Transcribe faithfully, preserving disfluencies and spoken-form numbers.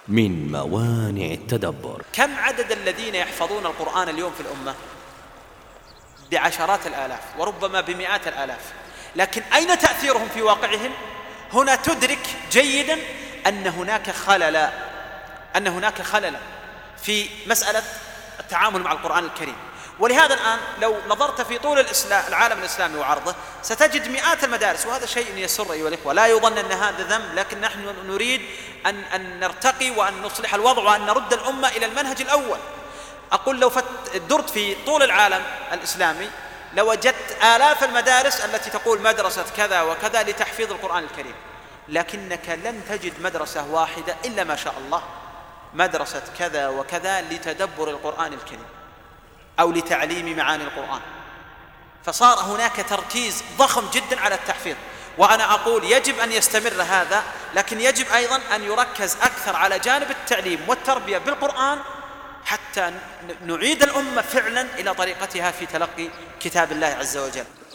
من موانع التدبر. كم عدد الذين يحفظون القرآن اليوم في الأمة؟ بعشرات الآلاف وربما بمئات الآلاف، لكن أين تأثيرهم في واقعهم؟ هنا تدرك جيدا أن هناك خلل أن هناك خلل في مسألة التعامل مع القرآن الكريم. ولهذا الآن لو نظرت في طول العالم الإسلامي وعرضه ستجد مئات المدارس، وهذا شيء يسر أيها الإخوة، لا يظن أن هذا ذنب، لكن نحن نريد أن, أن نرتقي وأن نصلح الوضع وأن نرد الأمة إلى المنهج الأول. أقول لو درت في طول العالم الإسلامي لوجدت آلاف المدارس التي تقول مدرسة كذا وكذا لتحفيظ القرآن الكريم، لكنك لن تجد مدرسة واحدة إلا ما شاء الله مدرسة كذا وكذا لتدبر القرآن الكريم أو لتعليم معاني القرآن. فصار هناك تركيز ضخم جدا على التحفيظ، وأنا أقول يجب أن يستمر هذا، لكن يجب أيضا أن يركز أكثر على جانب التعليم والتربية بالقرآن حتى نعيد الأمة فعلا إلى طريقتها في تلقي كتاب الله عز وجل.